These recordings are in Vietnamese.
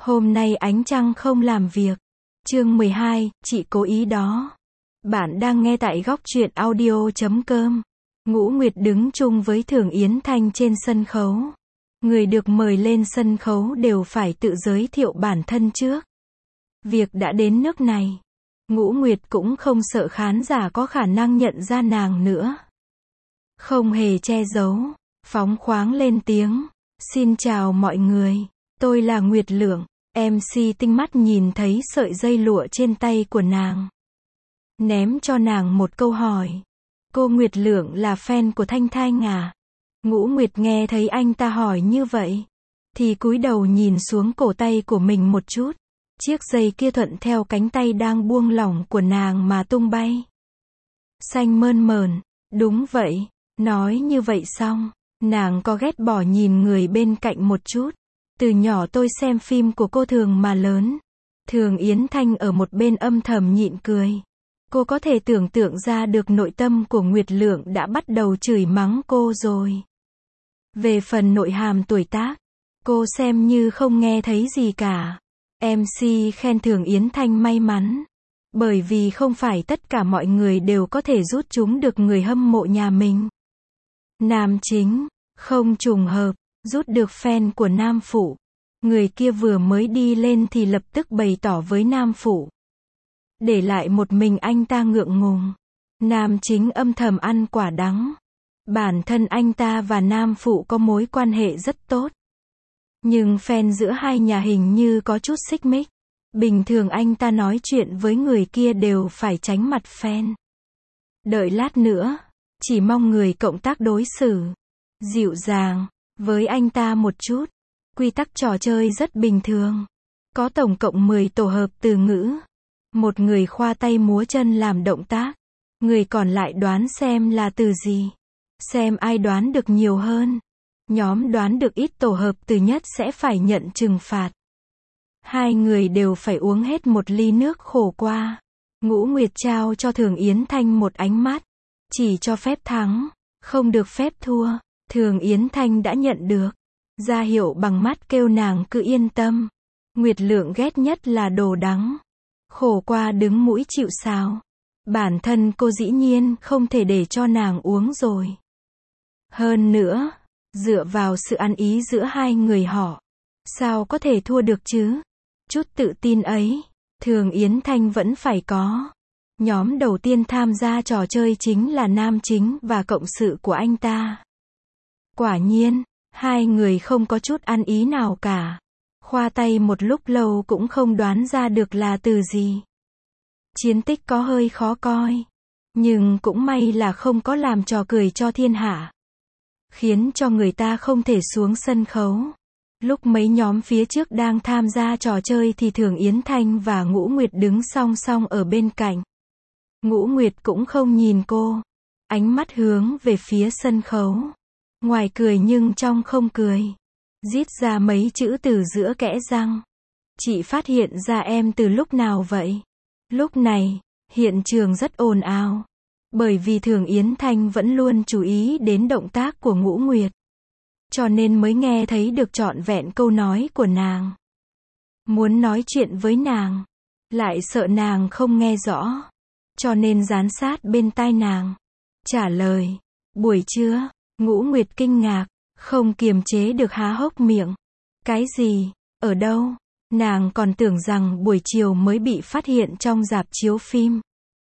Hôm nay ánh trăng không làm việc. Chương 12, chị cố ý đó. Bạn đang nghe tại góc truyện audio.com. Ngũ Nguyệt đứng chung với Thường Yến Thanh trên sân khấu. Người được mời lên sân khấu đều phải tự giới thiệu bản thân trước. Việc đã đến nước này, Ngũ Nguyệt cũng không sợ khán giả có khả năng nhận ra nàng nữa. Không hề che giấu, phóng khoáng lên tiếng. Xin chào mọi người, tôi là Nguyệt Lượng. MC tinh mắt nhìn thấy sợi dây lụa trên tay của nàng, ném cho nàng một câu hỏi. Cô Nguyệt Lượng là fan của Thanh Thanh à? Ngũ Nguyệt nghe thấy anh ta hỏi như vậy, thì cúi đầu nhìn xuống cổ tay của mình một chút. Chiếc dây kia thuận theo cánh tay đang buông lỏng của nàng mà tung bay. Xanh mơn mởn, đúng vậy. Nói như vậy xong, nàng có ghét bỏ nhìn người bên cạnh một chút. Từ nhỏ tôi xem phim của cô Thường mà lớn. Thường Yến Thanh ở một bên âm thầm nhịn cười. Cô có thể tưởng tượng ra được nội tâm của Nguyệt Lượng đã bắt đầu chửi mắng cô rồi. Về phần nội hàm tuổi tác, cô xem như không nghe thấy gì cả. MC khen Thường Yến Thanh may mắn, bởi vì không phải tất cả mọi người đều có thể rút chúng được người hâm mộ nhà mình. Nam chính, không trùng hợp, rút được fan của nam phụ. Người kia vừa mới đi lên thì lập tức bày tỏ với nam phụ. Để lại một mình anh ta ngượng ngùng. Nam chính âm thầm ăn quả đắng. Bản thân anh ta và nam phụ có mối quan hệ rất tốt. Nhưng fan giữa hai nhà hình như có chút xích mích. Bình thường anh ta nói chuyện với người kia đều phải tránh mặt fan. Đợi lát nữa, chỉ mong người cộng tác đối xử dịu dàng với anh ta một chút. Quy tắc trò chơi rất bình thường. Có tổng cộng 10 tổ hợp từ ngữ. Một người khoa tay múa chân làm động tác. Người còn lại đoán xem là từ gì. Xem ai đoán được nhiều hơn. Nhóm đoán được ít tổ hợp từ nhất sẽ phải nhận trừng phạt. Hai người đều phải uống hết một ly nước khổ qua. Ngũ Nguyệt trao cho Thường Yến Thanh một ánh mắt. Chỉ cho phép thắng, không được phép thua. Thường Yến Thanh đã nhận được. Ra hiệu bằng mắt kêu nàng cứ yên tâm. Nguyệt Lượng ghét nhất là đồ đắng. Khổ qua đứng mũi chịu sào. Bản thân cô dĩ nhiên không thể để cho nàng uống rồi. Hơn nữa, dựa vào sự ăn ý giữa hai người họ, sao có thể thua được chứ? Chút tự tin ấy, Thường Yến Thanh vẫn phải có. Nhóm đầu tiên tham gia trò chơi chính là nam chính và cộng sự của anh ta. Quả nhiên, hai người không có chút ăn ý nào cả. Khoa tay một lúc lâu cũng không đoán ra được là từ gì. Chiến tích có hơi khó coi. Nhưng cũng may là không có làm trò cười cho thiên hạ. Khiến cho người ta không thể xuống sân khấu. Lúc mấy nhóm phía trước đang tham gia trò chơi thì Thường Yến Thanh và Ngũ Nguyệt đứng song song ở bên cạnh. Ngũ Nguyệt cũng không nhìn cô. Ánh mắt hướng về phía sân khấu. Ngoài cười nhưng trong không cười. Rít ra mấy chữ từ giữa kẽ răng. Chị phát hiện ra em từ lúc nào vậy? Lúc này, hiện trường rất ồn ào. Bởi vì Thường Yến Thanh vẫn luôn chú ý đến động tác của Ngũ Nguyệt. Cho nên mới nghe thấy được trọn vẹn câu nói của nàng. Muốn nói chuyện với nàng, lại sợ nàng không nghe rõ. Cho nên dán sát bên tai nàng. Trả lời, buổi trưa. Ngũ Nguyệt kinh ngạc, không kiềm chế được há hốc miệng. Cái gì? Ở đâu? Nàng còn tưởng rằng buổi chiều mới bị phát hiện trong rạp chiếu phim.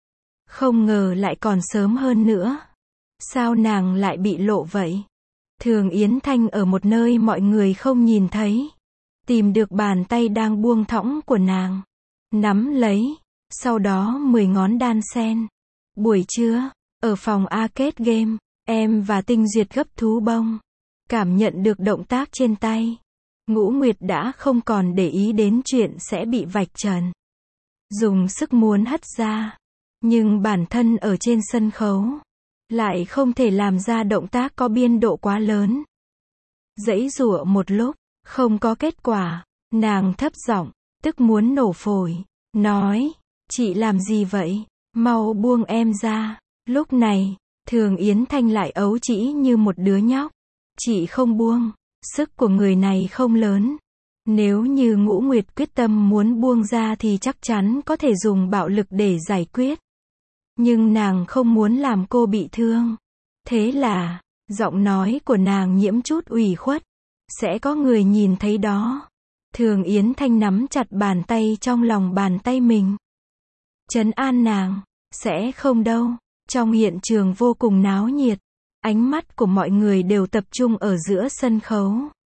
Không ngờ lại còn sớm hơn nữa. Sao nàng lại bị lộ vậy? Thường Yến Thanh ở một nơi mọi người không nhìn thấy. Tìm được bàn tay đang buông thõng của nàng. Nắm lấy. Sau đó 10 ngón đan sen. Buổi trưa, ở phòng arcade game, em và Tinh Duyệt gấp thú bông. Cảm nhận được động tác trên tay. Ngũ Nguyệt đã không còn để ý đến chuyện sẽ bị vạch trần. Dùng sức muốn hất ra. Nhưng bản thân ở trên sân khấu. Lại không thể làm ra động tác có biên độ quá lớn. Giãy giụa một lúc, không có kết quả. Nàng thấp giọng, tức muốn nổ phổi. Nói, chị làm gì vậy? Mau buông em ra. Lúc này, Thường Yến Thanh lại ấu trĩ như một đứa nhóc. Chị không buông. Sức của người này không lớn. Nếu như Ngũ Nguyệt quyết tâm muốn buông ra thì chắc chắn có thể dùng bạo lực để giải quyết. Nhưng nàng không muốn làm cô bị thương. Thế là, giọng nói của nàng nhiễm chút ủy khuất. Sẽ có người nhìn thấy đó. Thường Yến Thanh nắm chặt bàn tay trong lòng bàn tay mình. Trấn an nàng, sẽ không đâu. Trong hiện trường vô cùng náo nhiệt. Ánh mắt của mọi người đều tập trung ở giữa sân khấu.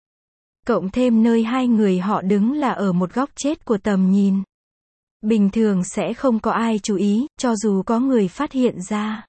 Cộng thêm nơi hai người họ đứng là ở một góc chết của tầm nhìn. Bình thường sẽ không có ai chú ý, cho dù có người phát hiện ra.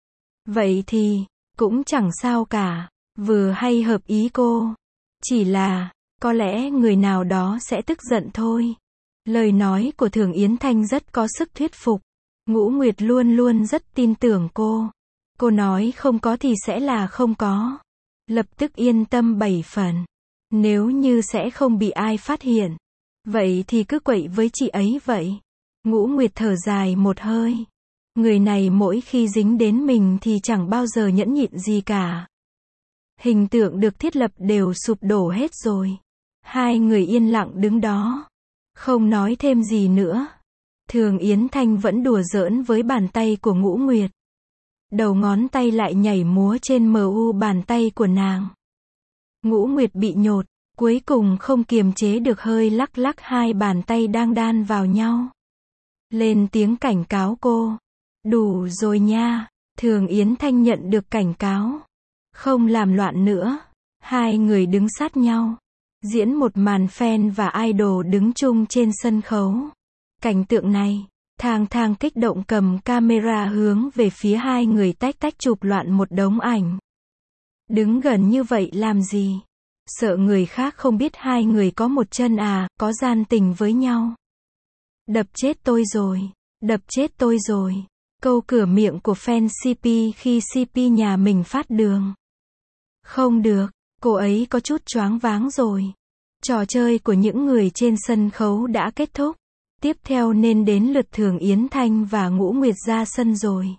Vậy thì, cũng chẳng sao cả, vừa hay hợp ý cô. Chỉ là, có lẽ người nào đó sẽ tức giận thôi. Lời nói của Thường Yến Thanh rất có sức thuyết phục. Ngũ Nguyệt luôn luôn rất tin tưởng cô. Cô nói không có thì sẽ là không có. Lập tức yên tâm 7 phần. Nếu như sẽ không bị ai phát hiện. Vậy thì cứ quậy với chị ấy vậy. Ngũ Nguyệt thở dài một hơi. Người này mỗi khi dính đến mình thì chẳng bao giờ nhẫn nhịn gì cả. Hình tượng được thiết lập đều sụp đổ hết rồi. Hai người yên lặng đứng đó. Không nói thêm gì nữa. Thường Yến Thanh vẫn đùa giỡn với bàn tay của Ngũ Nguyệt. Đầu ngón tay lại nhảy múa trên mu bàn tay của nàng. Ngũ Nguyệt bị nhột, cuối cùng không kiềm chế được hơi lắc lắc hai bàn tay đang đan vào nhau. Lên tiếng cảnh cáo cô. Đủ rồi nha. Thường Yến Thanh nhận được cảnh cáo. Không làm loạn nữa. Hai người đứng sát nhau. Diễn một màn fan và idol đứng chung trên sân khấu. Cảnh tượng này, Thang Thang kích động cầm camera hướng về phía hai người tách tách chụp loạn một đống ảnh. Đứng gần như vậy làm gì? Sợ người khác không biết hai người có một chân à, có gian tình với nhau. Đập chết tôi rồi. Đập chết tôi rồi. Câu cửa miệng của fan CP khi CP nhà mình phát đường. Không được, cô ấy có chút choáng váng rồi. Trò chơi của những người trên sân khấu đã kết thúc. Tiếp theo nên đến lượt Thường Yến Thanh và Ngũ Nguyệt ra sân rồi.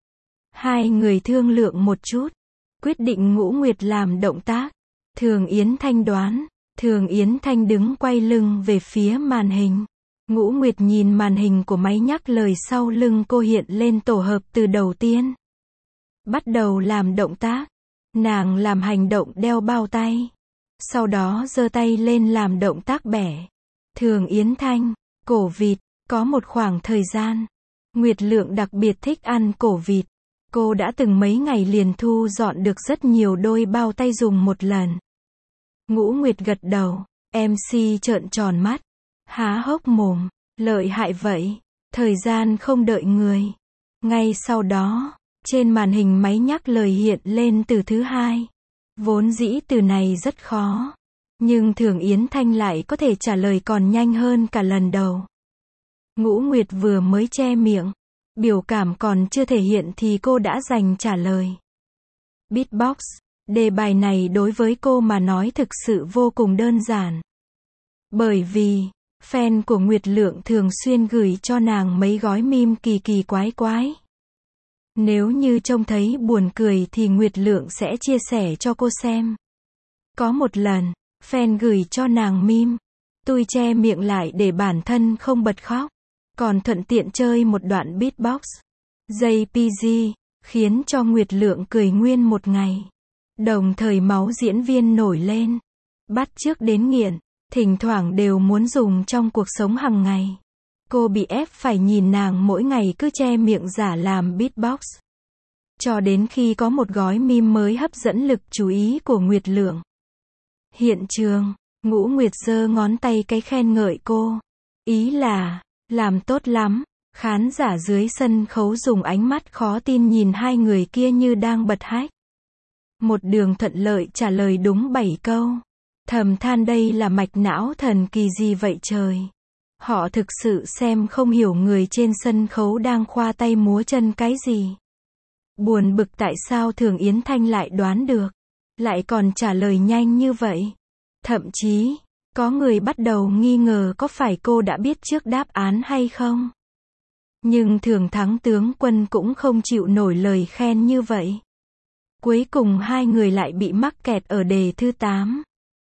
Hai người thương lượng một chút. Quyết định Ngũ Nguyệt làm động tác. Thường Yến Thanh đoán. Thường Yến Thanh đứng quay lưng về phía màn hình. Ngũ Nguyệt nhìn màn hình của máy nhắc lời sau lưng cô hiện lên tổ hợp từ đầu tiên. Bắt đầu làm động tác. Nàng làm hành động đeo bao tay. Sau đó giơ tay lên làm động tác bẻ. Thường Yến Thanh, cổ vịt, có một khoảng thời gian. Nguyệt Lượng đặc biệt thích ăn cổ vịt. Cô đã từng mấy ngày liền thu dọn được rất nhiều đôi bao tay dùng một lần. Ngũ Nguyệt gật đầu, MC trợn tròn mắt. Há hốc mồm, lợi hại vậy. Thời gian không đợi người. Ngay sau đó, trên màn hình máy nhắc lời hiện lên từ thứ hai. Vốn dĩ từ này rất khó. Nhưng Thường Yến Thanh lại có thể trả lời còn nhanh hơn cả lần đầu. Ngũ Nguyệt vừa mới che miệng. Biểu cảm còn chưa thể hiện thì cô đã giành trả lời. Beatbox. Đề bài này đối với cô mà nói thực sự vô cùng đơn giản. Bởi vì, fan của Nguyệt Lượng thường xuyên gửi cho nàng mấy gói meme kỳ kỳ quái quái. Nếu như trông thấy buồn cười thì Nguyệt Lượng sẽ chia sẻ cho cô xem. Có một lần, fan gửi cho nàng meme. Tôi che miệng lại để bản thân không bật khóc. Còn thuận tiện chơi một đoạn beatbox. JPG, khiến cho Nguyệt Lượng cười nguyên một ngày. Đồng thời máu diễn viên nổi lên. Bắt chước đến nghiện, thỉnh thoảng đều muốn dùng trong cuộc sống hàng ngày. Cô bị ép phải nhìn nàng mỗi ngày cứ che miệng giả làm beatbox. Cho đến khi có một gói meme mới hấp dẫn lực chú ý của Nguyệt Lượng. Hiện trường, Ngũ Nguyệt giơ ngón tay cái khen ngợi cô. Ý là, làm tốt lắm. Khán giả dưới sân khấu dùng ánh mắt khó tin nhìn hai người kia như đang bật hách. Một đường thuận lợi trả lời đúng 7 câu. Thầm than đây là mạch não thần kỳ gì vậy trời. Họ thực sự xem không hiểu người trên sân khấu đang khoa tay múa chân cái gì. Buồn bực tại sao Thường Yến Thanh lại đoán được. Lại còn trả lời nhanh như vậy. Thậm chí, có người bắt đầu nghi ngờ có phải cô đã biết trước đáp án hay không. Nhưng Thường Thắng tướng quân cũng không chịu nổi lời khen như vậy. Cuối cùng hai người lại bị mắc kẹt ở đề thứ 8.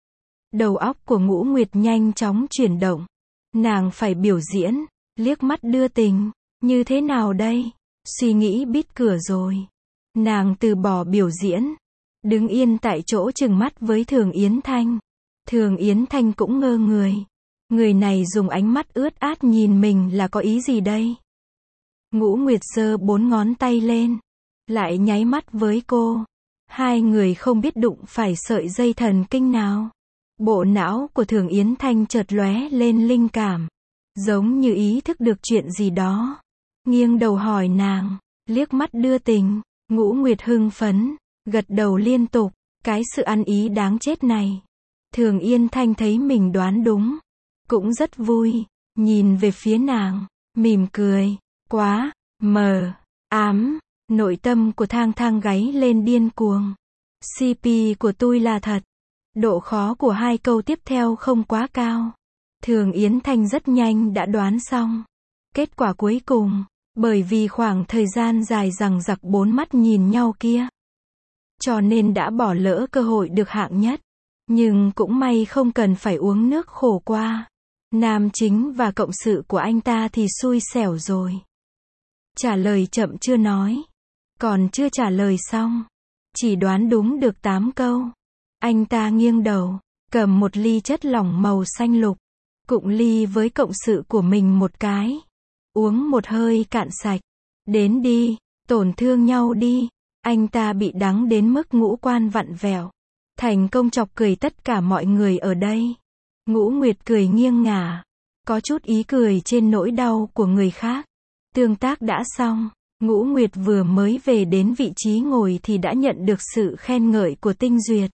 Đầu óc của Ngũ Nguyệt nhanh chóng chuyển động. Nàng phải biểu diễn, liếc mắt đưa tình, như thế nào đây? Suy nghĩ bít cửa rồi. Nàng từ bỏ biểu diễn, đứng yên tại chỗ trừng mắt với Thường Yến Thanh. Thường Yến Thanh cũng ngơ người. Người này dùng ánh mắt ướt át nhìn mình là có ý gì đây? Ngũ Nguyệt giơ 4 ngón tay lên, lại nháy mắt với cô. Hai người không biết đụng phải sợi dây thần kinh nào. Bộ não của Thường Yến Thanh chợt lóe lên linh cảm, giống như ý thức được chuyện gì đó. Nghiêng đầu hỏi nàng, liếc mắt đưa tình. Ngũ Nguyệt hưng phấn, gật đầu liên tục. Cái sự ăn ý đáng chết này. Thường Yến Thanh thấy mình đoán đúng, cũng rất vui, nhìn về phía nàng, mỉm cười. Quá mờ ám, nội tâm của Thang Thang gáy lên điên cuồng. CP của tôi là thật. Độ khó của hai câu tiếp theo không quá cao. Thường Yến Thanh rất nhanh đã đoán xong. Kết quả cuối cùng, bởi vì khoảng thời gian dài dằng dặc 4 mắt nhìn nhau kia, cho nên đã bỏ lỡ cơ hội được hạng nhất. Nhưng cũng may không cần phải uống nước khổ qua. Nam chính và cộng sự của anh ta thì xui xẻo rồi. Trả lời chậm chưa nói. Còn chưa trả lời xong. Chỉ đoán đúng được 8 câu. Anh ta nghiêng đầu, cầm một ly chất lỏng màu xanh lục. Cụng ly với cộng sự của mình một cái. Uống một hơi cạn sạch. Đến đi, tổn thương nhau đi. Anh ta bị đắng đến mức ngũ quan vặn vẹo. Thành công chọc cười tất cả mọi người ở đây. Ngũ Nguyệt cười nghiêng ngả. Có chút ý cười trên nỗi đau của người khác. Tương tác đã xong. Ngũ Nguyệt vừa mới về đến vị trí ngồi thì đã nhận được sự khen ngợi của Tinh Duyệt.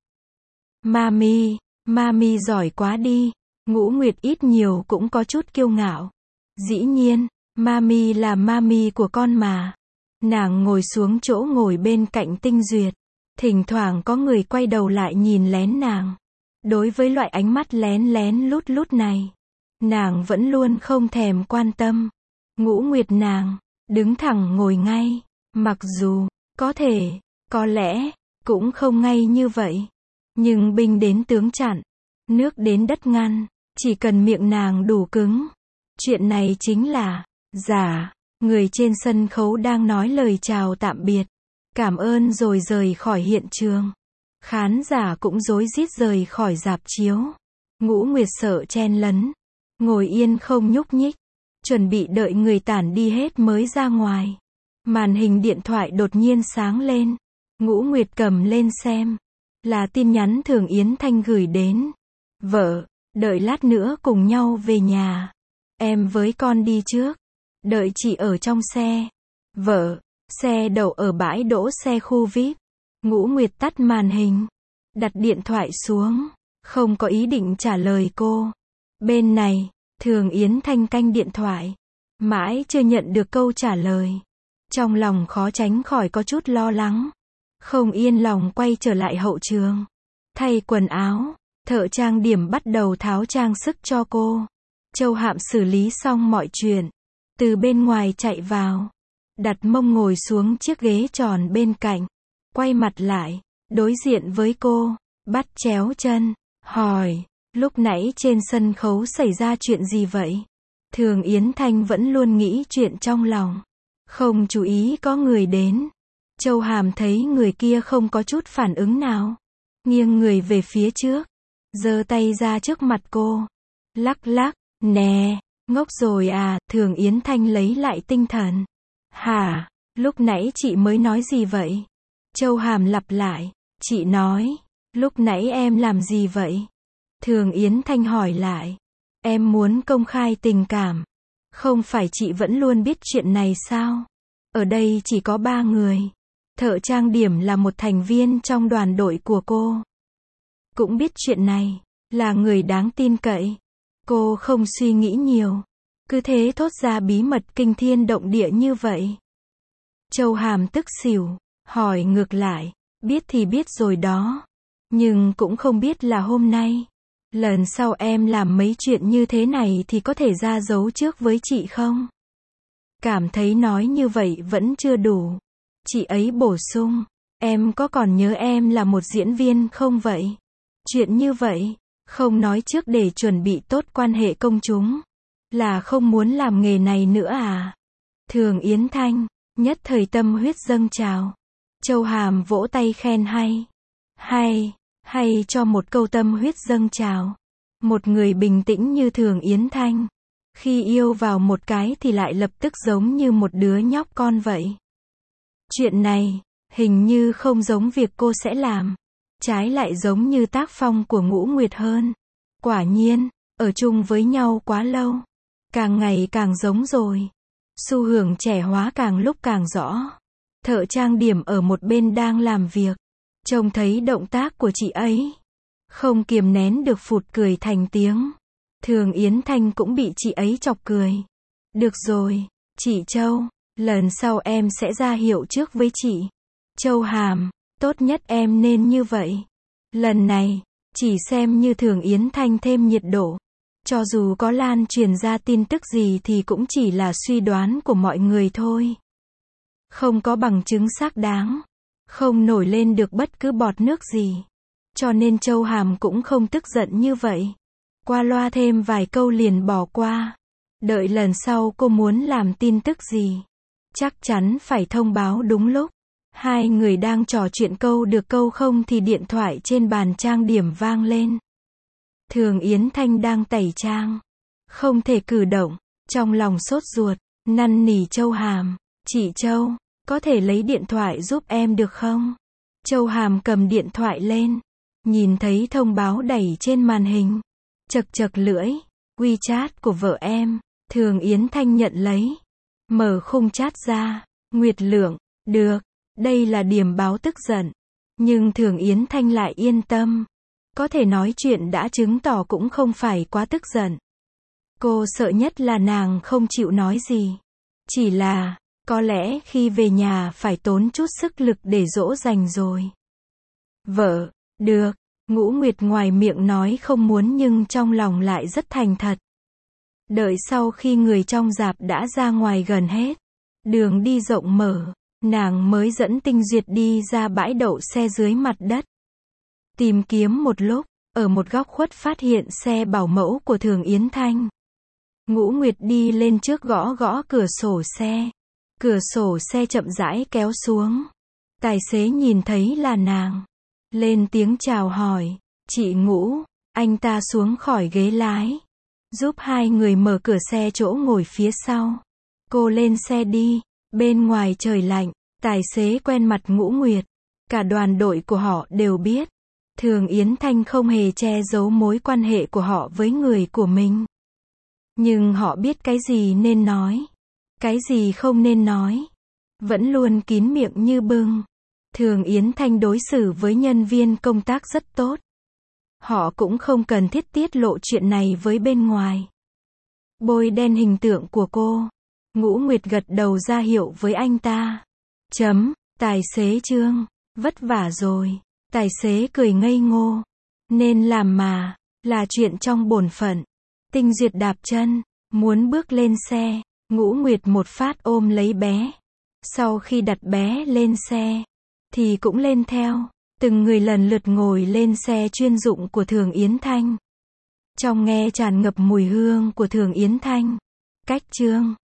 Mami giỏi quá đi. Ngũ Nguyệt ít nhiều cũng có chút kiêu ngạo. Dĩ nhiên, Mami là Mami của con mà. Nàng ngồi xuống chỗ ngồi bên cạnh Tinh Duyệt. Thỉnh thoảng có người quay đầu lại nhìn lén nàng. Đối với loại ánh mắt lén lén lút lút này, nàng vẫn luôn không thèm quan tâm. Ngũ Nguyệt nàng, đứng thẳng ngồi ngay. Mặc dù, có lẽ, cũng không ngay như vậy. Nhưng binh đến tướng chặn, nước đến đất ngăn. Chỉ cần miệng nàng đủ cứng. Chuyện này chính là giả. Người trên sân khấu đang nói lời chào tạm biệt. Cảm ơn rồi rời khỏi hiện trường. Khán giả cũng rối rít rời khỏi rạp chiếu. Ngũ Nguyệt sợ chen lấn. Ngồi yên không nhúc nhích. Chuẩn bị đợi người tản đi hết mới ra ngoài. Màn hình điện thoại đột nhiên sáng lên. Ngũ Nguyệt cầm lên xem. Là tin nhắn Thường Yến Thanh gửi đến. Vợ, đợi lát nữa cùng nhau về nhà. Em với con đi trước. Đợi chị ở trong xe. Vợ, xe đậu ở bãi đỗ xe khu VIP. Ngũ Nguyệt tắt màn hình. Đặt điện thoại xuống. Không có ý định trả lời cô. Bên này, Thường Yến Thanh canh điện thoại. Mãi chưa nhận được câu trả lời. Trong lòng khó tránh khỏi có chút lo lắng. Không yên lòng quay trở lại hậu trường. Thay quần áo, thợ trang điểm bắt đầu tháo trang sức cho cô. Châu Hạm xử lý xong mọi chuyện. Từ bên ngoài chạy vào. Đặt mông ngồi xuống chiếc ghế tròn bên cạnh. Quay mặt lại, đối diện với cô. Bắt chéo chân, hỏi. Lúc nãy trên sân khấu xảy ra chuyện gì vậy? Thường Yến Thanh vẫn luôn nghĩ chuyện trong lòng. Không chú ý có người đến. Châu Hàm thấy người kia không có chút phản ứng nào. Nghiêng người về phía trước. Giơ tay ra trước mặt cô. Lắc lắc, nè, ngốc rồi à, Thường Yến Thanh lấy lại tinh thần. Hả, lúc nãy chị mới nói gì vậy? Châu Hàm lặp lại. Chị nói, lúc nãy em làm gì vậy? Thường Yến Thanh hỏi lại. Em muốn công khai tình cảm. Không phải chị vẫn luôn biết chuyện này sao? Ở đây chỉ có 3 người. Thợ trang điểm là một thành viên trong đoàn đội của cô. Cũng biết chuyện này, là người đáng tin cậy. Cô không suy nghĩ nhiều. Cứ thế thốt ra bí mật kinh thiên động địa như vậy. Châu Hàm tức xỉu, hỏi ngược lại. Biết thì biết rồi đó. Nhưng cũng không biết là hôm nay. Lần sau em làm mấy chuyện như thế này thì có thể ra dấu trước với chị không? Cảm thấy nói như vậy vẫn chưa đủ. Chị ấy bổ sung. Em có còn nhớ em là một diễn viên không vậy? Chuyện như vậy, Không nói trước để chuẩn bị tốt quan hệ công chúng. Là không muốn làm nghề này nữa à? Thường Yến Thanh, nhất thời tâm huyết dâng trào. Châu Hàm vỗ tay khen hay. Hay cho một câu tâm huyết dâng trào. Một người bình tĩnh như Thường Yến Thanh. Khi yêu vào một cái thì lại lập tức giống như một đứa nhóc con vậy. Chuyện này, hình như không giống việc cô sẽ làm. Trái lại giống như tác phong của Ngũ Nguyệt hơn. Quả nhiên, ở chung với nhau quá lâu. Càng ngày càng giống rồi. Xu hướng trẻ hóa càng lúc càng rõ. Thợ trang điểm ở một bên đang làm việc. Trông thấy động tác của chị ấy. Không kiềm nén được phụt cười thành tiếng. Thường Yến Thanh cũng bị chị ấy chọc cười. Được rồi, chị Châu, lần sau em sẽ ra hiệu trước với chị. Châu Hàm, tốt nhất em nên như vậy. Lần này, chỉ xem như Thường Yến Thanh thêm nhiệt độ. Cho dù có lan truyền ra tin tức gì thì cũng chỉ là suy đoán của mọi người thôi. Không có bằng chứng xác đáng. Không nổi lên được bất cứ bọt nước gì. Cho nên Châu Hàm cũng không tức giận như vậy. Qua loa thêm vài câu liền bỏ qua. Đợi lần sau cô muốn làm tin tức gì, chắc chắn phải thông báo đúng lúc. Hai người đang trò chuyện câu được câu không thì điện thoại trên bàn trang điểm vang lên. Thường Yến Thanh đang tẩy trang. Không thể cử động. Trong lòng sốt ruột, năn nỉ Châu Hàm. Chị Châu, có thể lấy điện thoại giúp em được không? Châu Hàm cầm điện thoại lên. Nhìn thấy thông báo đẩy trên màn hình. Chật chật lưỡi. WeChat của vợ em. Thường Yến Thanh nhận lấy. Mở khung chat ra. Nguyệt Lượng. Được. Đây là điểm báo tức giận. Nhưng Thường Yến Thanh lại yên tâm. Có thể nói chuyện đã chứng tỏ cũng không phải quá tức giận. Cô sợ nhất là nàng không chịu nói gì. Chỉ là, có lẽ khi về nhà phải tốn chút sức lực để dỗ dành rồi. Vợ, được. Ngũ Nguyệt ngoài miệng nói không muốn nhưng trong lòng lại rất thành thật. Đợi sau khi người trong rạp đã ra ngoài gần hết. Đường đi rộng mở. Nàng mới dẫn Tinh Duyệt đi ra bãi đậu xe dưới mặt đất. Tìm kiếm một lúc, ở một góc khuất phát hiện xe bảo mẫu của Thường Yến Thanh. Ngũ Nguyệt đi lên trước gõ gõ cửa sổ xe. Cửa sổ xe chậm rãi kéo xuống. Tài xế nhìn thấy là nàng. Lên tiếng chào hỏi. Chị Ngũ, anh ta xuống khỏi ghế lái. Giúp hai người mở cửa xe chỗ ngồi phía sau. Cô lên xe đi. Bên ngoài trời lạnh. Tài xế quen mặt Ngũ Nguyệt. Cả đoàn đội của họ đều biết. Thường Yến Thanh không hề che giấu mối quan hệ của họ với người của mình. Nhưng họ biết cái gì nên nói. Cái gì không nên nói. Vẫn luôn kín miệng như bưng. Thường Yến Thanh đối xử với nhân viên công tác rất tốt. Họ cũng không cần thiết tiết lộ chuyện này với bên ngoài. Bôi đen hình tượng của cô. Ngũ Nguyệt gật đầu ra hiệu với anh ta. Tài xế Trương, vất vả rồi. Tài xế cười ngây ngô. Nên làm mà, là chuyện trong bổn phận. Tinh Duyệt đạp chân, muốn bước lên xe. Ngũ Nguyệt một phát ôm lấy bé. Sau khi đặt bé lên xe, thì cũng lên theo. Từng người lần lượt ngồi lên xe chuyên dụng của Thường Yến Thanh. Trong nghe tràn ngập mùi hương của Thường Yến Thanh. Cách Trương.